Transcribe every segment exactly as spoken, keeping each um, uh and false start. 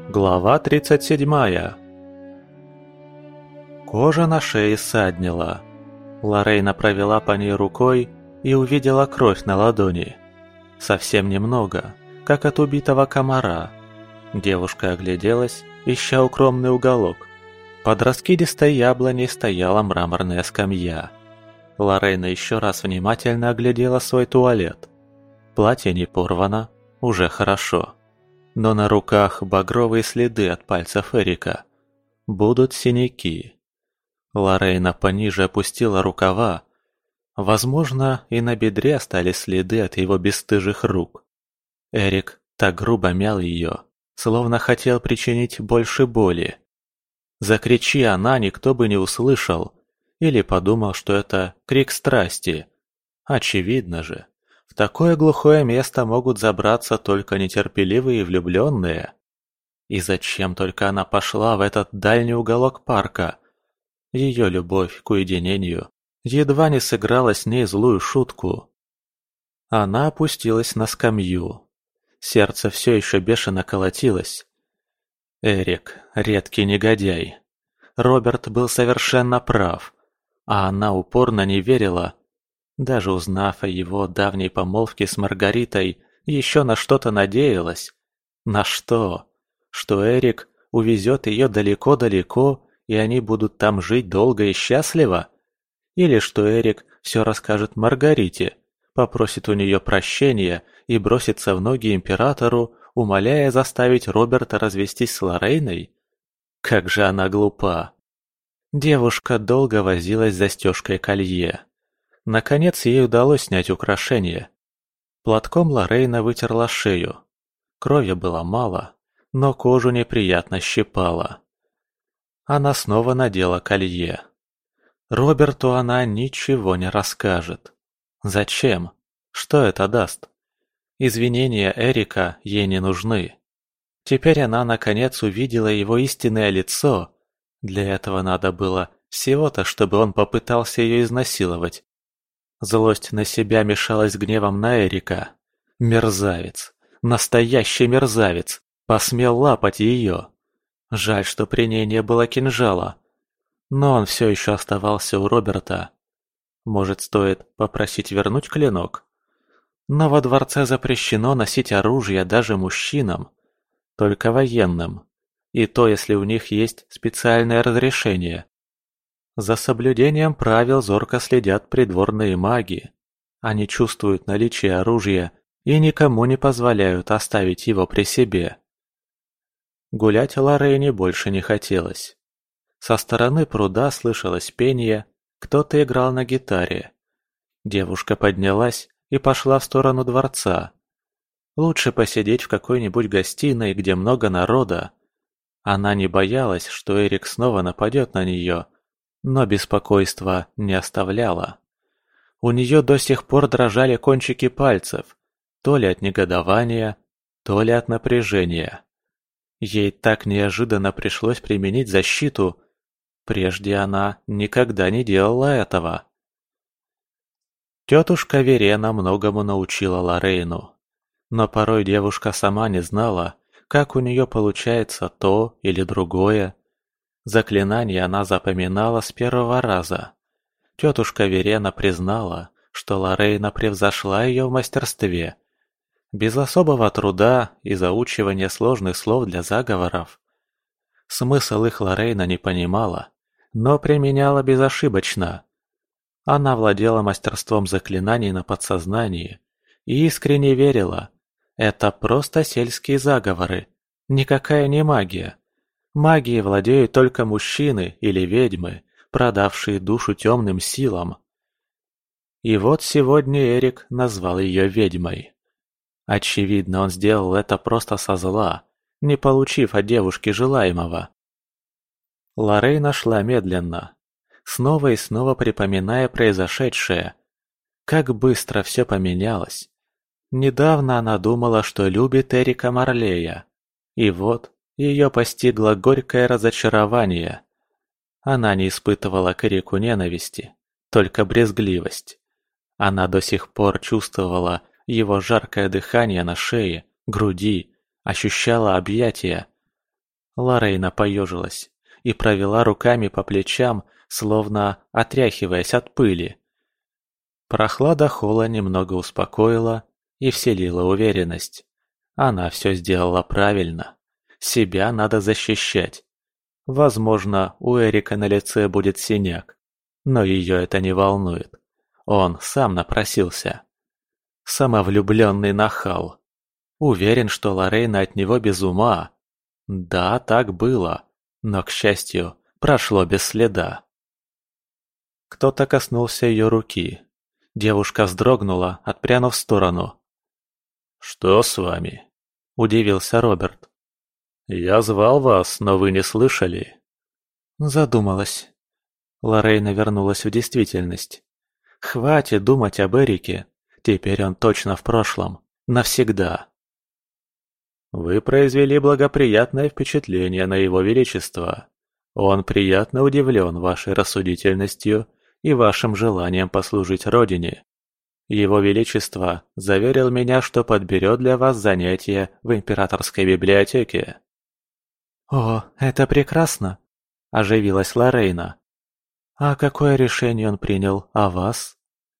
Глава тридцать седьмая. Кожа на шее ссаднила. Лорейна провела по ней рукой и увидела кровь на ладони. Совсем немного, как от убитого комара. Девушка огляделась, ища укромный уголок. Под раскидистой яблоней стояла мраморная скамья. Лорейна еще раз внимательно оглядела свой туалет. Платье не порвано, уже хорошо. Но на руках багровые следы от пальцев Эрика. Будут синяки. Лорейна пониже опустила рукава. Возможно, и на бедре остались следы от его бесстыжих рук. Эрик так грубо мял ее, словно хотел причинить больше боли. Закричи она, никто бы не услышал, или подумал, что это крик страсти. Очевидно же. В такое глухое место могут забраться только нетерпеливые влюбленные. И зачем только она пошла в этот дальний уголок парка? Ее любовь к уединению едва не сыграла с ней злую шутку. Она опустилась на скамью. Сердце все еще бешено колотилось. Эрик – редкий негодяй. Роберт был совершенно прав, а она упорно не верила. Даже узнав о его давней помолвке с Маргаритой, еще на что-то надеялась. На что? Что Эрик увезет ее далеко-далеко, и они будут там жить долго и счастливо? Или что Эрик все расскажет Маргарите, попросит у нее прощения и бросится в ноги императору, умоляя заставить Роберта развестись с Лорейной? Как же она глупа! Девушка долго возилась с застежкой колье. Наконец ей удалось снять украшение. Платком Лорейна вытерла шею. Крови было мало, но кожу неприятно щипала. Она снова надела колье. Роберту она ничего не расскажет. Зачем? Что это даст? Извинения Эрика ей не нужны. Теперь она наконец увидела его истинное лицо. Для этого надо было всего-то, чтобы он попытался ее изнасиловать. Злость на себя мешалась с гневом на Эрика. Мерзавец, настоящий мерзавец, посмел лапать ее. Жаль, что при ней не было кинжала. Но он все еще оставался у Роберта. Может, стоит попросить вернуть клинок? Но во дворце запрещено носить оружие даже мужчинам, только военным. И то, если у них есть специальное разрешение. За соблюдением правил зорко следят придворные маги. Они чувствуют наличие оружия и никому не позволяют оставить его при себе. Гулять Лорейне больше не хотелось. Со стороны пруда слышалось пение, кто-то играл на гитаре. Девушка поднялась и пошла в сторону дворца. Лучше посидеть в какой-нибудь гостиной, где много народа. Она не боялась, что Эрик снова нападет на нее, но беспокойство не оставляло. У нее до сих пор дрожали кончики пальцев, то ли от негодования, то ли от напряжения. Ей так неожиданно пришлось применить защиту. Прежде она никогда не делала этого. Тетушка Верена многому научила Лорейну. Но порой девушка сама не знала, как у нее получается то или другое. Заклинание она запоминала с первого раза. Тетушка Верена признала, что Лорейна превзошла ее в мастерстве. Без особого труда и заучивания сложных слов для заговоров. Смысл их Лорейна не понимала, но применяла безошибочно. Она владела мастерством заклинаний на подсознании и искренне верила. Это просто сельские заговоры, никакая не магия. Магией владеют только мужчины или ведьмы, продавшие душу темным силам. И вот сегодня Эрик назвал ее ведьмой. Очевидно, он сделал это просто со зла, не получив от девушки желаемого. Лорейна шла медленно, снова и снова припоминая произошедшее. Как быстро все поменялось. Недавно она думала, что любит Эрика Марлея. И вот ее постигло горькое разочарование. Она не испытывала к Эрику ненависти, только брезгливость. Она до сих пор чувствовала его жаркое дыхание на шее, груди, ощущала объятия. Лорейна поежилась и провела руками по плечам, словно отряхиваясь от пыли. Прохлада холла немного успокоила и вселила уверенность. Она все сделала правильно. Себя надо защищать. Возможно, у Эрика на лице будет синяк, но ее это не волнует. Он сам напросился. Самовлюбленный нахал. Уверен, что Лорейна от него без ума. Да, так было, но, к счастью, прошло без следа. Кто-то коснулся ее руки. Девушка вздрогнула, отпрянув в сторону. «Что с вами?» – удивился Роберт. «Я звал вас, но вы не слышали». Задумалась. Лорейна вернулась в действительность. Хватит думать об Эрике. Теперь он точно в прошлом. Навсегда. Вы произвели благоприятное впечатление на его величество. Он приятно удивлен вашей рассудительностью и вашим желанием послужить родине. Его величество заверил меня, что подберет для вас занятия в императорской библиотеке. «О, это прекрасно!» – оживилась Лорейна. «А какое решение он принял о вас?»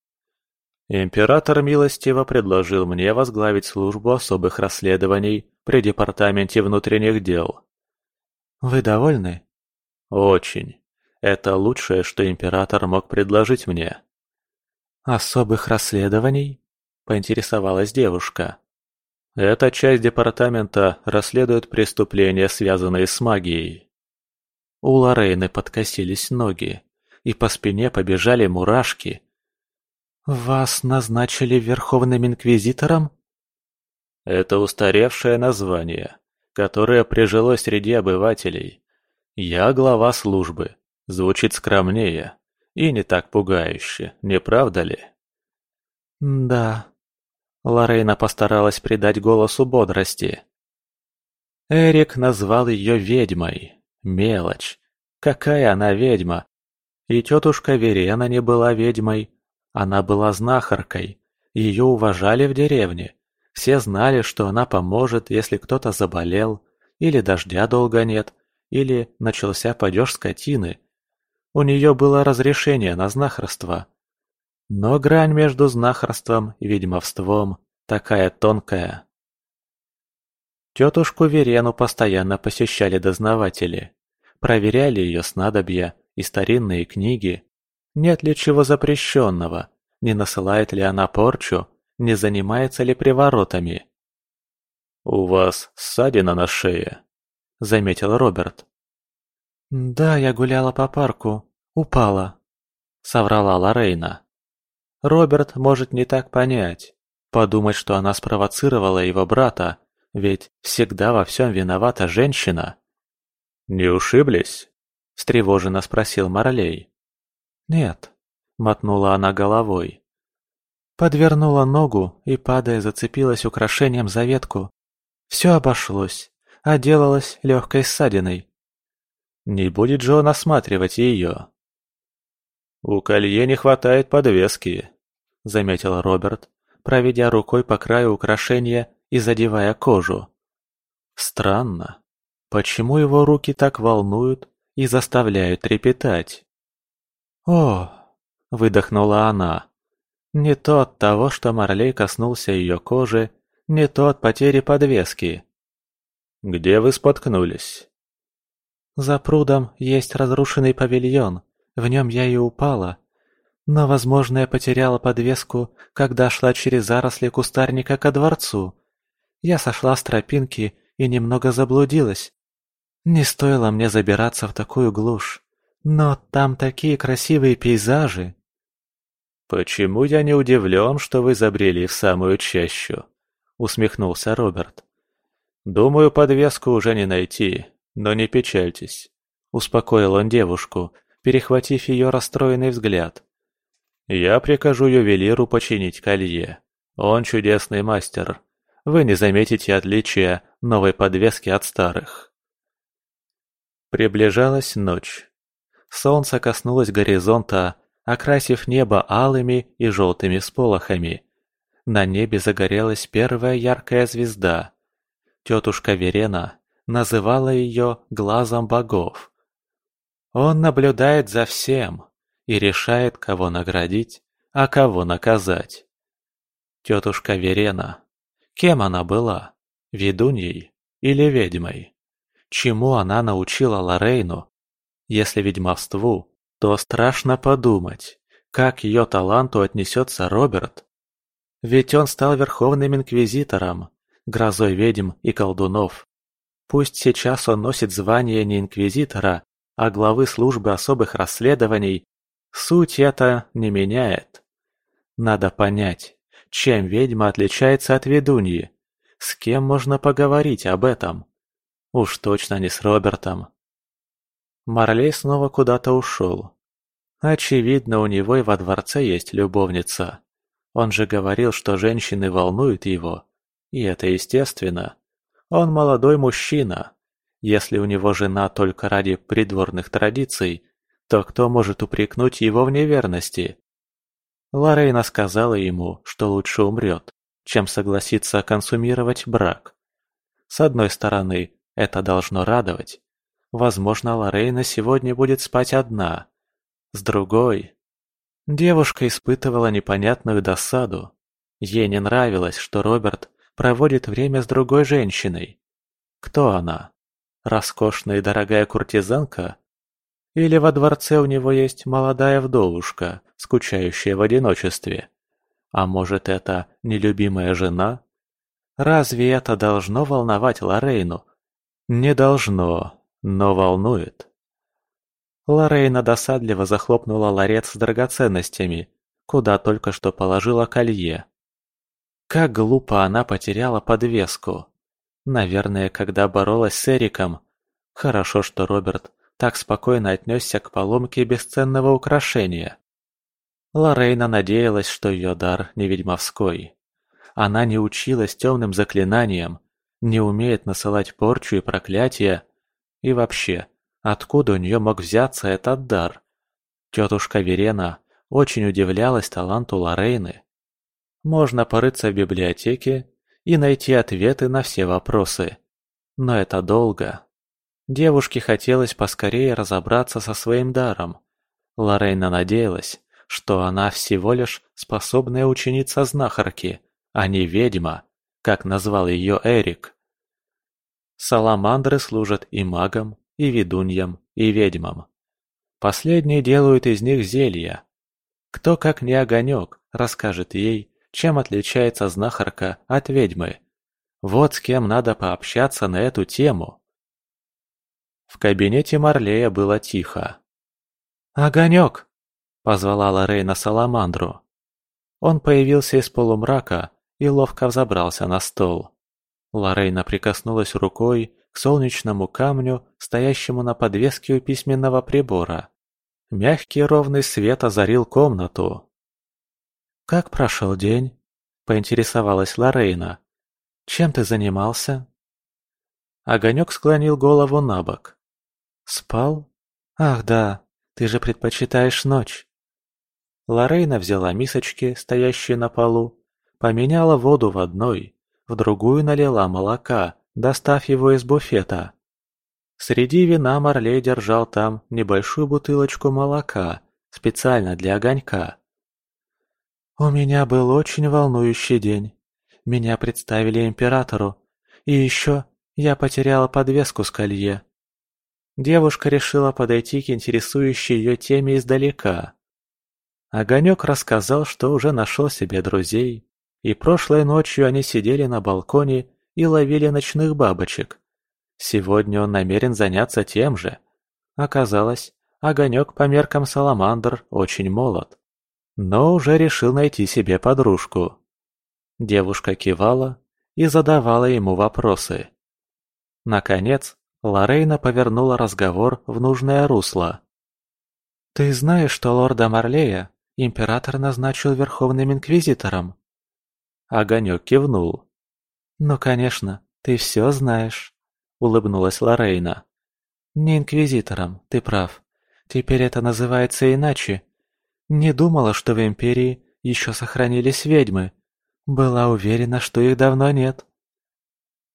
Император милостиво предложил мне возглавить службу особых расследований при департаменте внутренних дел. Вы довольны? Очень. Это лучшее, что император мог предложить мне. Особых расследований? Поинтересовалась девушка. Эта часть департамента расследует преступления, связанные с магией. У Лорейны подкосились ноги, и по спине побежали мурашки. «Вас назначили Верховным Инквизитором?» Это устаревшее название, которое прижилось среди обывателей. Я глава службы. Звучит скромнее и не так пугающе, не правда ли? Да. Лорейна постаралась придать голосу бодрости. Эрик назвал ее ведьмой. Мелочь. Какая она ведьма? И тетушка Верена не была ведьмой. Она была знахаркой, ее уважали в деревне. Все знали, что она поможет, если кто-то заболел, или дождя долго нет, или начался падеж скотины. У нее было разрешение на знахарство. Но грань между знахарством и ведьмовством такая тонкая. Тетушку Верену постоянно посещали дознаватели. Проверяли ее снадобья и старинные книги. Нет ли чего запрещенного, не насылает ли она порчу, не занимается ли приворотами. «У вас ссадина на шее», — заметил Роберт. «Да, я гуляла по парку, упала», — соврала Лорейна. Роберт может не так понять, подумать, что она спровоцировала его брата, ведь всегда во всем виновата женщина. «Не ушиблись?» — встревоженно спросил Марлей. «Нет», — мотнула она головой. Подвернула ногу и, падая, зацепилась украшением за ветку. Все обошлось, отделалась легкой ссадиной. Не будет же он осматривать ее. «У колье не хватает подвески», — заметил Роберт, проведя рукой по краю украшения и задевая кожу. Странно, почему его руки так волнуют и заставляют трепетать? «О!» — выдохнула она. Не то от того, что Марлей коснулся ее кожи, не то от потери подвески. «Где вы споткнулись?» «За прудом есть разрушенный павильон, в нем я и упала. Но, возможно, я потеряла подвеску, когда шла через заросли кустарника ко дворцу. Я сошла с тропинки и немного заблудилась. Не стоило мне забираться в такую глушь. Но там такие красивые пейзажи!» «Почему я не удивлен, что вы забрели в самую чащу?» — усмехнулся Роберт. «Думаю, подвеску уже не найти, но не печальтесь», — успокоил он девушку, перехватив ее расстроенный взгляд. «Я прикажу ювелиру починить колье. Он чудесный мастер. Вы не заметите отличия новой подвески от старых». Приближалась ночь. Солнце коснулось горизонта, окрасив небо алыми и желтыми сполохами. На небе загорелась первая яркая звезда. Тетушка Верена называла ее «глазом богов». Он наблюдает за всем и решает, кого наградить, а кого наказать. Тетушка Верена. Кем она была? Ведуньей или ведьмой? Чему она научила Лорейну? Если ведьмовству, то страшно подумать, как ее таланту отнесется Роберт. Ведь он стал верховным инквизитором, грозой ведьм и колдунов. Пусть сейчас он носит звание не инквизитора, а главы службы особых расследований, суть это не меняет. Надо понять, чем ведьма отличается от ведуньи, с кем можно поговорить об этом. Уж точно не с Робертом. Марлей снова куда-то ушел. Очевидно, у него и во дворце есть любовница. Он же говорил, что женщины волнуют его. И это естественно. Он молодой мужчина. Если у него жена только ради придворных традиций, то кто может упрекнуть его в неверности? Лорейна сказала ему, что лучше умрет, чем согласится консумировать брак. С одной стороны, это должно радовать. Возможно, Лорейна сегодня будет спать одна. С другой... Девушка испытывала непонятную досаду. Ей не нравилось, что Роберт проводит время с другой женщиной. Кто она? Роскошная и дорогая куртизанка? Или во дворце у него есть молодая вдовушка, скучающая в одиночестве? А может, это нелюбимая жена? Разве это должно волновать Лорейну? Не должно, но волнует. Лорейна досадливо захлопнула ларец с драгоценностями, куда только что положила колье. Как глупо она потеряла подвеску. Наверное, когда боролась с Эриком. Хорошо, что Роберт так спокойно отнесся к поломке бесценного украшения. Лорейна надеялась, что ее дар не ведьмовской. Она не училась темным заклинаниям, не умеет насылать порчу и проклятия. И вообще, откуда у нее мог взяться этот дар? Тетушка Верена очень удивлялась таланту Лорейны. Можно порыться в библиотеке и найти ответы на все вопросы. Но это долго. Девушке хотелось поскорее разобраться со своим даром. Лорейна надеялась, что она всего лишь способная ученица знахарки, а не ведьма, как назвал ее Эрик. Саламандры служат и магам, и ведуньям, и ведьмам. Последние делают из них зелья. Кто, как не Огонек, расскажет ей, чем отличается знахарка от ведьмы. Вот с кем надо пообщаться на эту тему. В кабинете Марлея было тихо. «Огонек!» – позвала Лорейна Саламандру. Он появился из полумрака и ловко взобрался на стол. Лорейна прикоснулась рукой к солнечному камню, стоящему на подвеске у письменного прибора. Мягкий ровный свет озарил комнату. «Как прошел день?» – поинтересовалась Лорейна. «Чем ты занимался?» Огонек склонил голову на бок. «Спал? Ах да, ты же предпочитаешь ночь». Лорейна взяла мисочки, стоящие на полу, поменяла воду в одной, в другую налила молока, достав его из буфета. Среди вина Марлей держал там небольшую бутылочку молока, специально для Огонька. «У меня был очень волнующий день. Меня представили императору, и еще я потеряла подвеску с колье». Девушка решила подойти к интересующей ее теме издалека. Огонек рассказал, что уже нашел себе друзей, и прошлой ночью они сидели на балконе и ловили ночных бабочек. Сегодня он намерен заняться тем же. Оказалось, Огонек по меркам Саламандр очень молод, но уже решил найти себе подружку. Девушка кивала и задавала ему вопросы. Наконец, Лорейна повернула разговор в нужное русло. «Ты знаешь, что лорда Марлея император назначил верховным инквизитором?» Огонек кивнул. «Ну, конечно, ты все знаешь», — улыбнулась Лорейна. «Не инквизитором, ты прав. Теперь это называется иначе. Не думала, что в империи еще сохранились ведьмы. Была уверена, что их давно нет».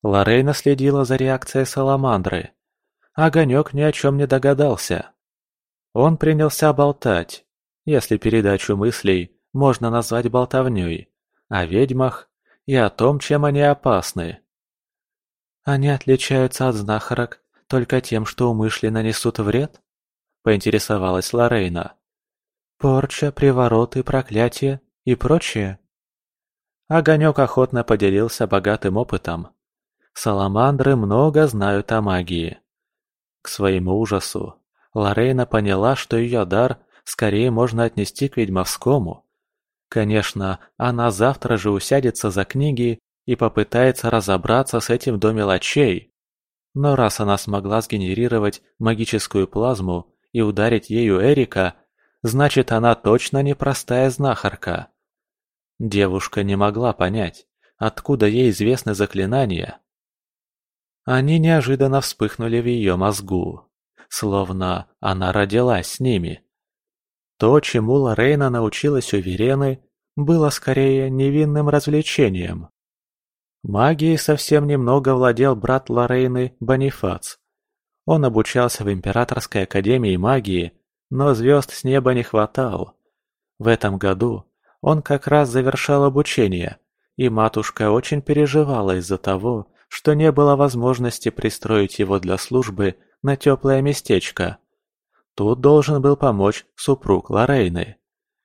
Лорейна следила за реакцией Саламандры. Огонек ни о чем не догадался. Он принялся болтать, если передачу мыслей можно назвать болтовней, о ведьмах и о том, чем они опасны. «Они отличаются от знахарок только тем, что умышленно несут вред?» – поинтересовалась Лорейна. «Порча, привороты, проклятия и прочее?» Огонек охотно поделился богатым опытом. Саламандры много знают о магии. К своему ужасу, Лорейна поняла, что ее дар скорее можно отнести к ведьмовскому. Конечно, она завтра же усядется за книги и попытается разобраться с этим до мелочей. Но раз она смогла сгенерировать магическую плазму и ударить ею Эрика, значит, она точно не простая знахарка. Девушка не могла понять, откуда ей известны заклинания. Они неожиданно вспыхнули в ее мозгу, словно она родилась с ними. То, чему Лорейна научилась у Верены, было скорее невинным развлечением. Магией совсем немного владел брат Лорейны Бонифац. Он обучался в Императорской академии магии, но звезд с неба не хватало. В этом году он как раз завершал обучение, и матушка очень переживала из-за того, что не было возможности пристроить его для службы на теплое местечко. Тут должен был помочь супруг Лорейны.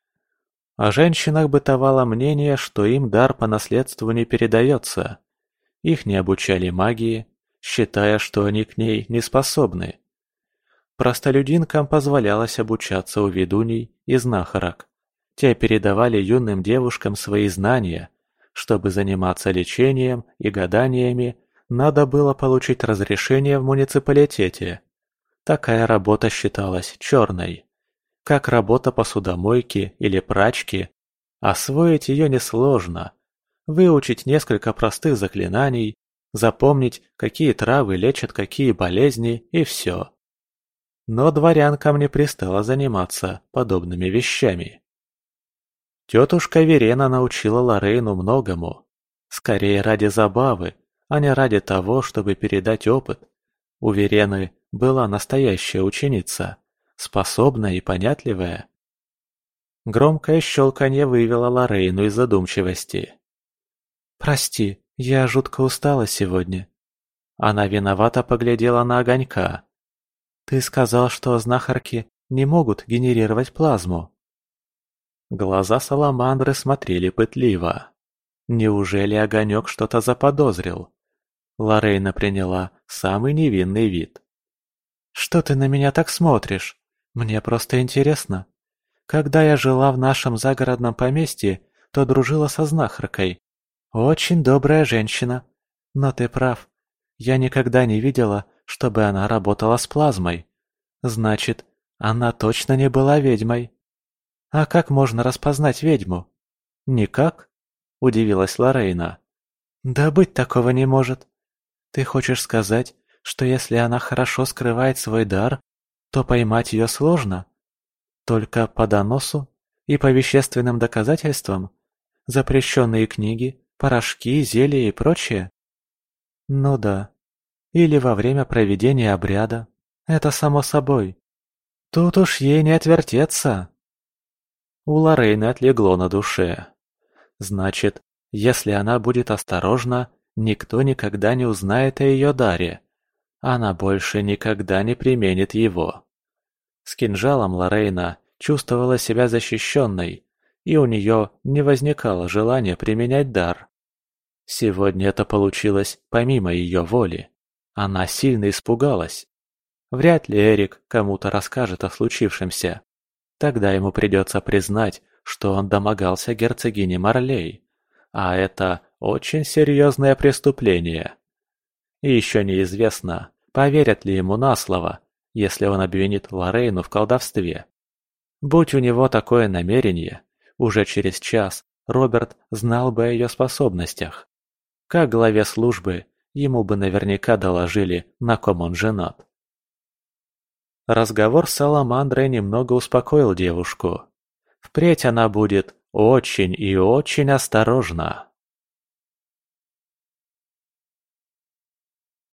О женщинах бытовало мнение, что им дар по наследству не передается. Их не обучали магии, считая, что они к ней не способны. Простолюдинкам позволялось обучаться у ведуней и знахарок. Те передавали юным девушкам свои знания. Чтобы заниматься лечением и гаданиями, надо было получить разрешение в муниципалитете. Такая работа считалась черной. Как работа посудомойки или прачки. Освоить ее несложно. Выучить несколько простых заклинаний, запомнить, какие травы лечат какие болезни, и все. Но дворянкам не пристало заниматься подобными вещами. Тетушка Верена научила Лорейну многому. Скорее ради забавы, а не ради того, чтобы передать опыт. У Верены была настоящая ученица, способная и понятливая. Громкое щелканье вывело Лорейну из задумчивости. «Прости, я жутко устала сегодня». Она виновато поглядела на Огонька. «Ты сказал, что знахарки не могут генерировать плазму». Глаза Саламандры смотрели пытливо. Неужели Огонек что-то заподозрил? Лорейна приняла самый невинный вид. «Что ты на меня так смотришь? Мне просто интересно. Когда я жила в нашем загородном поместье, то дружила со знахаркой. Очень добрая женщина. Но ты прав. Я никогда не видела, чтобы она работала с плазмой. Значит, она точно не была ведьмой. А как можно распознать ведьму?» «Никак?» – удивилась Лорейна. «Да быть такого не может. Ты хочешь сказать, что если она хорошо скрывает свой дар, то поймать ее сложно? Только по доносу и по вещественным доказательствам? Запрещенные книги, порошки, зелья и прочее?» «Ну да. Или во время проведения обряда. Это само собой. Тут уж ей не отвертеться». У Лорейны отлегло на душе. Значит, если она будет осторожна, никто никогда не узнает о ее даре. Она больше никогда не применит его. С кинжалом Лорейна чувствовала себя защищенной, и у нее не возникало желания применять дар. Сегодня это получилось помимо ее воли. Она сильно испугалась. Вряд ли Эрик кому-то расскажет о случившемся. Тогда ему придется признать, что он домогался герцогини Марлей, а это очень серьезное преступление. И еще неизвестно, поверят ли ему на слово, если он обвинит Лорейну в колдовстве. Будь у него такое намерение, уже через час Роберт знал бы о ее способностях. Как главе службы, ему бы наверняка доложили, на ком он женат. Разговор с Саламандрой немного успокоил девушку. Впредь она будет очень и очень осторожна.